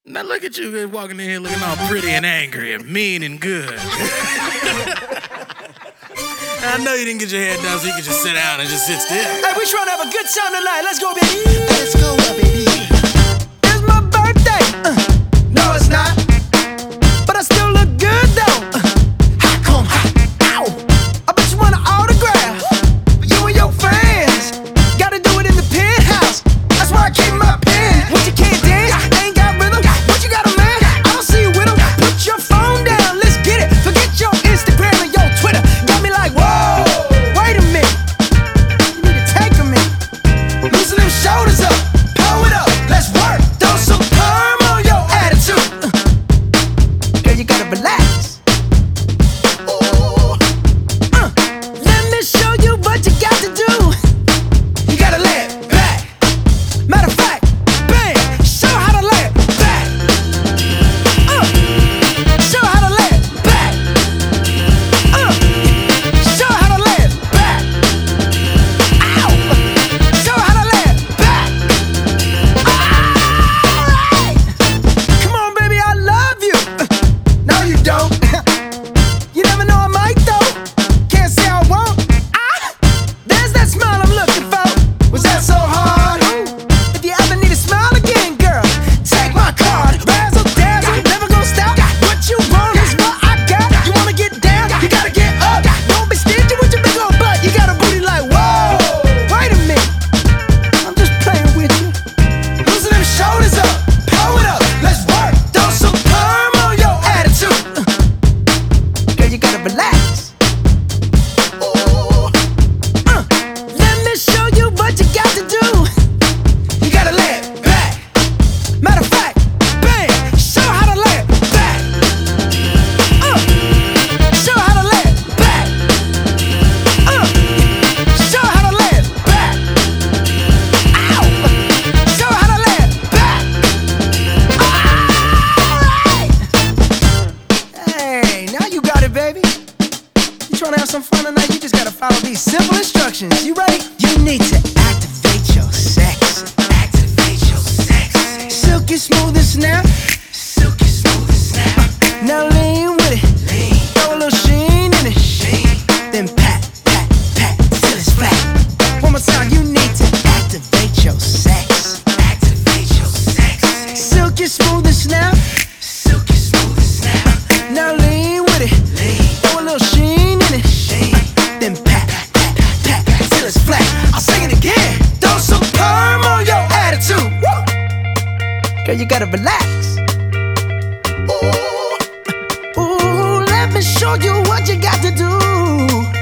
Now look at you walking in here looking all pretty and angry and mean and good. I know you didn't get your hair done so you could just sit down and just sit still. Hey, we trying to have a good time tonight. Let's go, baby. Let's go, baby. It's my birthday. No, it's not. But I still look good, though. How come? Ow. I bet you want an autograph. You and your friends. Gotta do it in the penthouse. That's why I keep my pen. What you can't dance? Ain't got rhythm. What you got a man? I don't see you with him. Put your phone down. Let's get it. Forget your Instagram and your Twitter. Got me like, whoa. Wait a minute. You need to take a minute. Loosen them shoulders up. Pull it up. Let's work. Throw some perm on your attitude. Girl, you gotta relax. Let me show you what you got to do. You gotta lay it back. Matter of fact, bang, show how to lay it back. Show how to lay it back. Show how to lay it back. Ow! Show how to lay it back. Alright! Come on, baby, I love you. No, you don't. You never know I might though. Can't say I won't. There's that smile I'm looking for. Was that so hard? If you ever need a smile again, girl, take my card. Razzle dazzle, never gonna stop. What you want is what I got. You wanna get down? You gotta get up. Don't be stingy with your big old butt. You got a booty like whoa. Wait a minute, I'm just playing with you. Loosen them shoulders up. Pull it up. Let's work. Throw some perm on your attitude. Girl, you gotta relax. Let me show you what you got to do. You gotta lay it back. Matter of fact, bang, show how to lay it back. Show how to lay it back. Show how to lay it back. Ow! Show how to lay it back. Alright! Hey, now you got it, baby. You trying to have some fun tonight? You just gotta follow these simple instructions. You ready? You need to activate your sex. Activate your sex. Silky smooth and snap. Silky smooth and snap. Now lean with it. Lean. Throw a little sheen in it. Sheen. Then pat, pat, pat till it's flat. One more time, you need to activate your sex. Activate your sex. Silky smooth and snap. Silky smooth and snap. Now lean with it. Lean. Throw a little sheen in it. Sheen. Then pat, pat, pat till it's flat. I'll sing it again. Throw some perm on your attitude. Woo! Girl, you gotta relax. Ooh, let me show you what you got to do.